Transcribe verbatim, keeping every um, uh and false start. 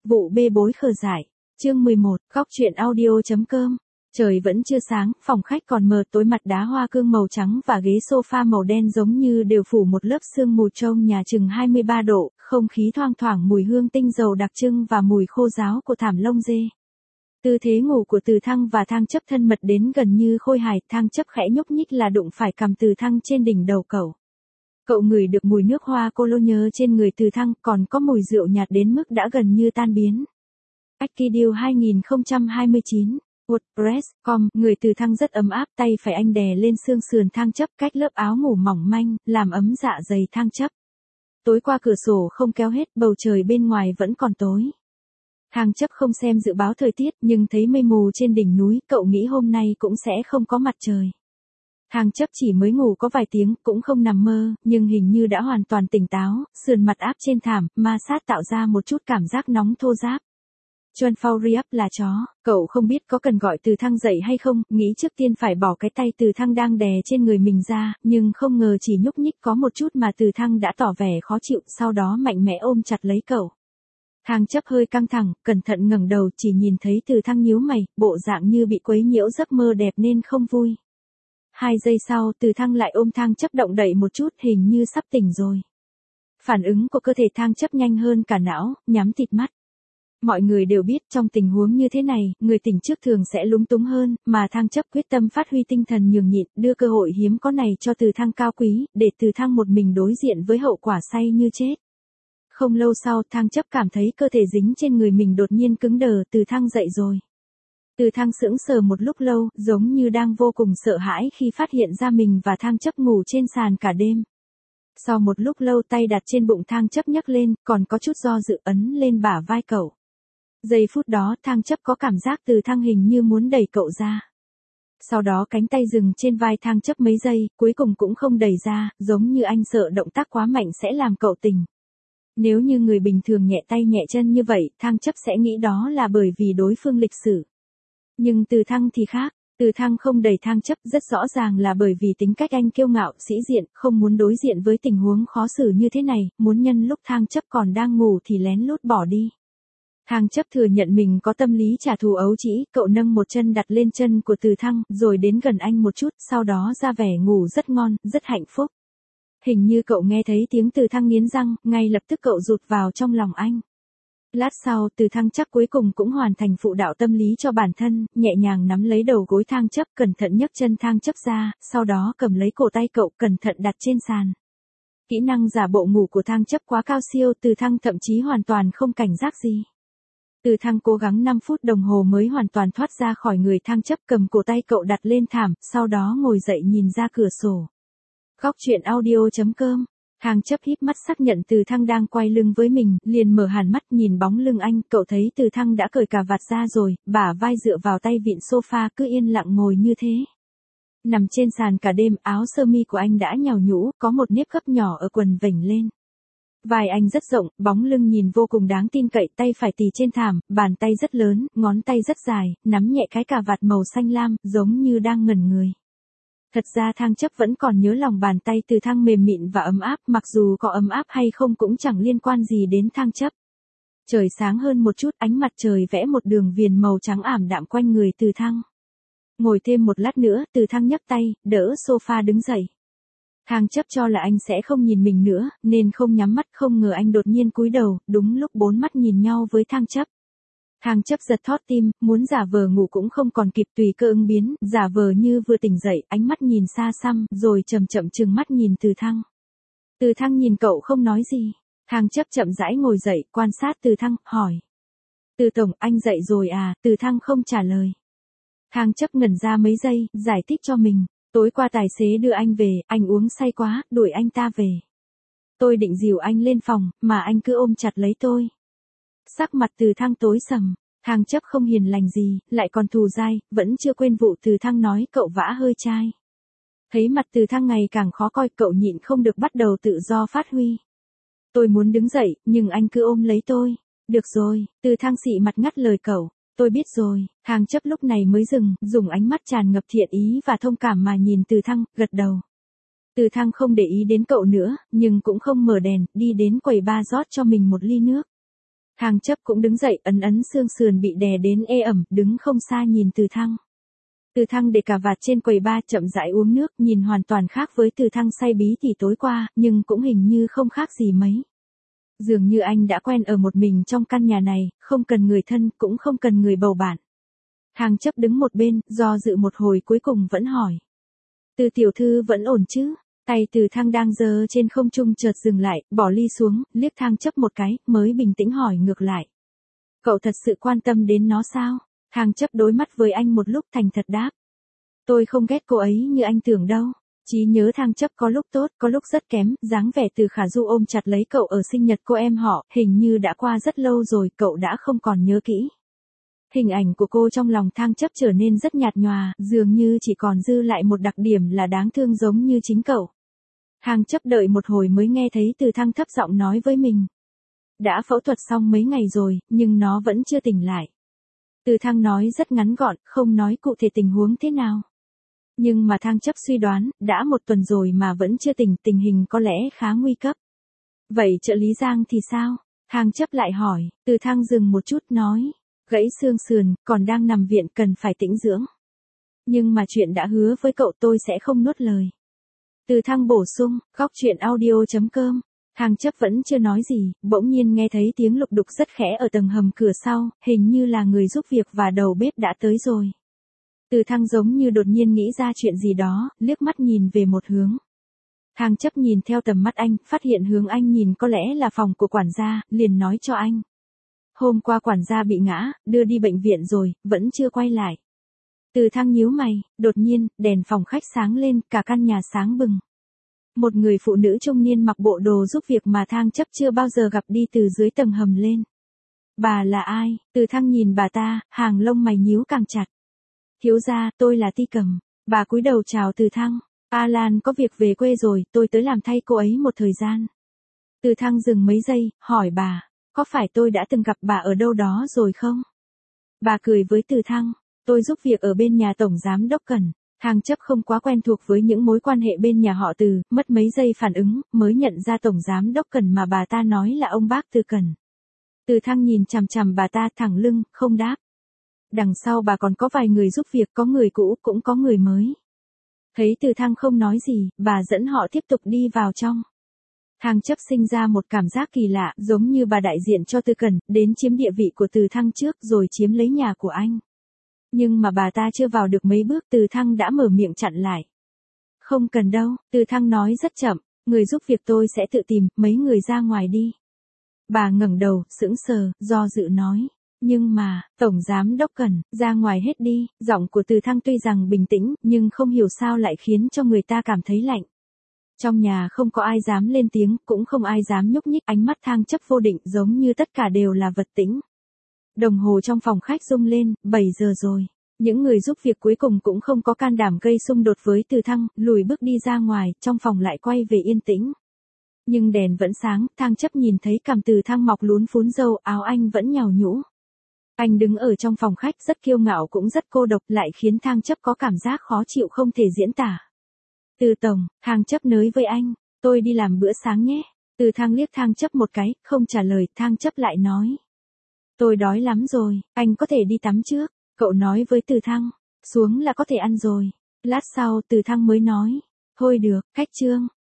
Vụ bê bối khờ dại. Chương mười một, góc truyện audio.com. Trời vẫn chưa sáng, phòng khách còn mờ tối, mặt đá hoa cương màu trắng và ghế sofa màu đen giống như đều phủ một lớp sương mù trông nhà chừng hai mươi ba độ, không khí thoang thoảng mùi hương tinh dầu đặc trưng và mùi khô ráo của thảm lông dê. Tư thế ngủ của Từ Thăng và Thang Chấp thân mật đến gần như khôi hài, Thang Chấp khẽ nhúc nhích là đụng phải cằm Từ Thăng trên đỉnh đầu cậu. Cậu ngửi được mùi nước hoa cologne trên người Từ Thăng, còn có mùi rượu nhạt đến mức đã gần như tan biến. Akideal hai không hai chín, WordPress chấm com, người Từ Thăng rất ấm áp, tay phải anh đè lên xương sườn Thang Chấp cách lớp áo ngủ mỏng manh, làm ấm dạ dày Thang Chấp. Tối qua cửa sổ không kéo hết, bầu trời bên ngoài vẫn còn tối. Thang Chấp không xem dự báo thời tiết nhưng thấy mây mù trên đỉnh núi, cậu nghĩ hôm nay cũng sẽ không có mặt trời. Thang Chấp chỉ mới ngủ có vài tiếng, cũng không nằm mơ, nhưng hình như đã hoàn toàn tỉnh táo, sườn mặt áp trên thảm, ma sát tạo ra một chút cảm giác nóng thô ráp. John Fauriap là chó, cậu không biết có cần gọi Từ Thăng dậy hay không, nghĩ trước tiên phải bỏ cái tay Từ Thăng đang đè trên người mình ra, nhưng không ngờ chỉ nhúc nhích có một chút mà Từ Thăng đã tỏ vẻ khó chịu, sau đó mạnh mẽ ôm chặt lấy cậu. Thang Chấp hơi căng thẳng, cẩn thận ngẩng đầu, chỉ nhìn thấy Từ Thăng nhíu mày, bộ dạng như bị quấy nhiễu giấc mơ đẹp nên không vui. Hai giây sau, Từ Thăng lại ôm Thang Chấp động đậy một chút, hình như sắp tỉnh rồi. Phản ứng của cơ thể Thang Chấp nhanh hơn cả não, nhắm tịt mắt. Mọi người đều biết trong tình huống như thế này, người tỉnh trước thường sẽ lúng túng hơn, mà Thang Chấp quyết tâm phát huy tinh thần nhường nhịn, đưa cơ hội hiếm có này cho Từ Thăng cao quý, để Từ Thăng một mình đối diện với hậu quả say như chết. Không lâu sau, Thang Chấp cảm thấy cơ thể dính trên người mình đột nhiên cứng đờ, Từ Thăng dậy rồi. Từ Thăng sững sờ một lúc lâu, giống như đang vô cùng sợ hãi khi phát hiện ra mình và Thang Chấp ngủ trên sàn cả đêm. Sau một lúc lâu tay đặt trên bụng Thang Chấp nhấc lên, còn có chút do dự ấn lên bả vai cậu. Giây phút đó Thang Chấp có cảm giác Từ Thăng hình như muốn đẩy cậu ra. Sau đó cánh tay dừng trên vai Thang Chấp mấy giây, cuối cùng cũng không đẩy ra, giống như anh sợ động tác quá mạnh sẽ làm cậu tỉnh. Nếu như người bình thường nhẹ tay nhẹ chân như vậy, Thang Chấp sẽ nghĩ đó là bởi vì đối phương lịch sử. Nhưng Từ Thăng thì khác, Từ Thăng không đẩy Thang Chấp, rất rõ ràng là bởi vì tính cách anh kiêu ngạo, sĩ diện, không muốn đối diện với tình huống khó xử như thế này, muốn nhân lúc Thang Chấp còn đang ngủ thì lén lút bỏ đi. Thang Chấp thừa nhận mình có tâm lý trả thù ấu trĩ, cậu nâng một chân đặt lên chân của Từ Thăng, rồi đến gần anh một chút, sau đó ra vẻ ngủ rất ngon, rất hạnh phúc. Hình như cậu nghe thấy tiếng Từ Thăng nghiến răng, ngay lập tức cậu rụt vào trong lòng anh. Lát sau, Từ Thăng chắc cuối cùng cũng hoàn thành phụ đạo tâm lý cho bản thân, nhẹ nhàng nắm lấy đầu gối Thang Chấp, cẩn thận nhấc chân Thang Chấp ra, sau đó cầm lấy cổ tay cậu, cẩn thận đặt trên sàn. Kỹ năng giả bộ ngủ của Thang Chấp quá cao siêu, Từ Thăng thậm chí hoàn toàn không cảnh giác gì. Từ Thăng cố gắng năm phút đồng hồ mới hoàn toàn thoát ra khỏi người Thang Chấp, cầm cổ tay cậu đặt lên thảm, sau đó ngồi dậy nhìn ra cửa sổ. Góc truyện audio.com. Thang Chấp híp mắt xác nhận Từ Thăng đang quay lưng với mình, liền mở hẳn mắt nhìn bóng lưng anh, cậu thấy Từ Thăng đã cởi cà vạt ra rồi, bả vai dựa vào tay vịn sofa cứ yên lặng ngồi như thế. Nằm trên sàn cả đêm, áo sơ mi của anh đã nhàu nhũ, có một nếp gấp nhỏ ở quần vểnh lên. Vai anh rất rộng, bóng lưng nhìn vô cùng đáng tin cậy, tay phải tì trên thảm, bàn tay rất lớn, ngón tay rất dài, nắm nhẹ cái cà vạt màu xanh lam, giống như đang ngẩn người. Thật ra Thang Chấp vẫn còn nhớ lòng bàn tay Từ Thăng mềm mịn và ấm áp, mặc dù có ấm áp hay không cũng chẳng liên quan gì đến Thang Chấp. Trời sáng hơn một chút, ánh mặt trời vẽ một đường viền màu trắng ảm đạm quanh người Từ Thăng. Ngồi thêm một lát nữa, Từ Thăng nhấc tay, đỡ sofa đứng dậy. Thang Chấp cho là anh sẽ không nhìn mình nữa, nên không nhắm mắt, không ngờ anh đột nhiên cúi đầu, đúng lúc bốn mắt nhìn nhau với Thang Chấp. Thang Chấp giật thót tim, muốn giả vờ ngủ cũng không còn kịp, tùy cơ ứng biến, giả vờ như vừa tỉnh dậy, ánh mắt nhìn xa xăm, rồi chậm chậm trừng mắt nhìn Từ Thăng. Từ Thăng nhìn cậu không nói gì. Thang Chấp chậm rãi ngồi dậy, quan sát Từ Thăng, hỏi. Từ Tổng, anh dậy rồi à? Từ Thăng không trả lời. Thang Chấp ngẩn ra mấy giây, giải thích cho mình. Tối qua tài xế đưa anh về, anh uống say quá, đuổi anh ta về. Tôi định dìu anh lên phòng, mà anh cứ ôm chặt lấy tôi. Sắc mặt Từ Thăng tối sầm, Thang Chấp không hiền lành gì, lại còn thù dai, vẫn chưa quên vụ Từ Thăng nói cậu vã hơi chai. Thấy mặt Từ Thăng ngày càng khó coi, cậu nhịn không được bắt đầu tự do phát huy. Tôi muốn đứng dậy, nhưng anh cứ ôm lấy tôi. Được rồi, Từ Thăng xị mặt ngắt lời cậu. Tôi biết rồi. Thang Chấp lúc này mới dừng, dùng ánh mắt tràn ngập thiện ý và thông cảm mà nhìn Từ Thăng, gật đầu. Từ Thăng không để ý đến cậu nữa, nhưng cũng không mở đèn, đi đến quầy bar rót cho mình một ly nước. Thang chấp cũng đứng dậy, ấn ấn xương sườn bị đè đến ê ẩm, đứng không xa nhìn Từ Thăng. Từ Thăng để cà vạt trên quầy bar chậm rãi uống nước, nhìn hoàn toàn khác với Từ Thăng say bí tỉ tối qua, nhưng cũng hình như không khác gì mấy. Dường như anh đã quen ở một mình trong căn nhà này, không cần người thân, cũng không cần người bầu bạn. Thang chấp đứng một bên, do dự một hồi cuối cùng vẫn hỏi. Từ tiểu thư vẫn ổn chứ? Tay Từ Thăng đang giơ trên không trung chợt dừng lại, bỏ ly xuống, liếc Thang chấp một cái, mới bình tĩnh hỏi ngược lại. Cậu thật sự quan tâm đến nó sao? Thang chấp đối mắt với anh một lúc thành thật đáp. Tôi không ghét cô ấy như anh tưởng đâu. Trí nhớ Thang chấp có lúc tốt, có lúc rất kém, dáng vẻ Từ Khả Du ôm chặt lấy cậu ở sinh nhật cô em họ, hình như đã qua rất lâu rồi, cậu đã không còn nhớ kỹ. Hình ảnh của cô trong lòng Thang chấp trở nên rất nhạt nhòa, dường như chỉ còn dư lại một đặc điểm là đáng thương giống như chính cậu. Thang chấp đợi một hồi mới nghe thấy Từ Thăng thấp giọng nói với mình. Đã phẫu thuật xong mấy ngày rồi, nhưng nó vẫn chưa tỉnh lại. Từ Thăng nói rất ngắn gọn, không nói cụ thể tình huống thế nào. Nhưng mà Thang chấp suy đoán, đã một tuần rồi mà vẫn chưa tỉnh, tình hình có lẽ khá nguy cấp. Vậy trợ lý Giang thì sao? Thang chấp lại hỏi, Từ Thăng dừng một chút nói. Gãy xương sườn, còn đang nằm viện cần phải tĩnh dưỡng. Nhưng mà chuyện đã hứa với cậu tôi sẽ không nuốt lời. Từ Thăng bổ sung, góc chuyện audio chấm com. Thang chấp vẫn chưa nói gì, bỗng nhiên nghe thấy tiếng lục đục rất khẽ ở tầng hầm cửa sau, hình như là người giúp việc và đầu bếp đã tới rồi. Từ Thăng giống như đột nhiên nghĩ ra chuyện gì đó, liếc mắt nhìn về một hướng. Thang chấp nhìn theo tầm mắt anh, phát hiện hướng anh nhìn có lẽ là phòng của quản gia, liền nói cho anh. Hôm qua quản gia bị ngã, đưa đi bệnh viện rồi, vẫn chưa quay lại. Từ Thăng nhíu mày, đột nhiên, đèn phòng khách sáng lên, cả căn nhà sáng bừng. Một người phụ nữ trung niên mặc bộ đồ giúp việc mà Thang chấp chưa bao giờ gặp đi từ dưới tầng hầm lên. Bà là ai? Từ Thăng nhìn bà ta, hàng lông mày nhíu càng chặt. Thiếu gia, tôi là Ti Cầm. Bà cúi đầu chào Từ Thăng. Alan có việc về quê rồi, tôi tới làm thay cô ấy một thời gian. Từ Thăng dừng mấy giây, hỏi bà, có phải tôi đã từng gặp bà ở đâu đó rồi không? Bà cười với Từ Thăng, tôi giúp việc ở bên nhà tổng giám đốc Cần. Thang chấp không quá quen thuộc với những mối quan hệ bên nhà họ Từ, mất mấy giây phản ứng, mới nhận ra tổng giám đốc Cần mà bà ta nói là ông bác Từ Cần. Từ Thăng nhìn chằm chằm bà ta thẳng lưng, không đáp. Đằng sau bà còn có vài người giúp việc, có người cũ cũng có người mới. Thấy Từ Thăng không nói gì, bà dẫn họ tiếp tục đi vào trong. Thang chấp sinh ra một cảm giác kỳ lạ, giống như bà đại diện cho Từ Cần, đến chiếm địa vị của Từ Thăng trước rồi chiếm lấy nhà của anh. Nhưng mà bà ta chưa vào được mấy bước, Từ Thăng đã mở miệng chặn lại. Không cần đâu, Từ Thăng nói rất chậm, người giúp việc tôi sẽ tự tìm, mấy người ra ngoài đi. Bà ngẩng đầu, sững sờ, do dự nói. Nhưng mà, tổng giám đốc Cần, ra ngoài hết đi, giọng của Từ Thăng tuy rằng bình tĩnh, nhưng không hiểu sao lại khiến cho người ta cảm thấy lạnh. Trong nhà không có ai dám lên tiếng, cũng không ai dám nhúc nhích, ánh mắt Thang chấp vô định giống như tất cả đều là vật tĩnh. Đồng hồ trong phòng khách rung lên, bảy giờ rồi. Những người giúp việc cuối cùng cũng không có can đảm gây xung đột với Từ Thăng, lùi bước đi ra ngoài, trong phòng lại quay về yên tĩnh. Nhưng đèn vẫn sáng, Thang chấp nhìn thấy cằm Từ Thăng mọc lún phún râu, áo anh vẫn nhàu nhũ. Anh đứng ở trong phòng khách rất kiêu ngạo cũng rất cô độc, lại khiến Thang chấp có cảm giác khó chịu không thể diễn tả. Từ tổng, Thang chấp nới với anh, tôi đi làm bữa sáng nhé. Từ Thăng liếc Thang chấp một cái, không trả lời, Thang chấp lại nói. Tôi đói lắm rồi, anh có thể đi tắm trước. Cậu nói với Từ Thăng, xuống là có thể ăn rồi. Lát sau Từ Thăng mới nói, thôi được, khách trương.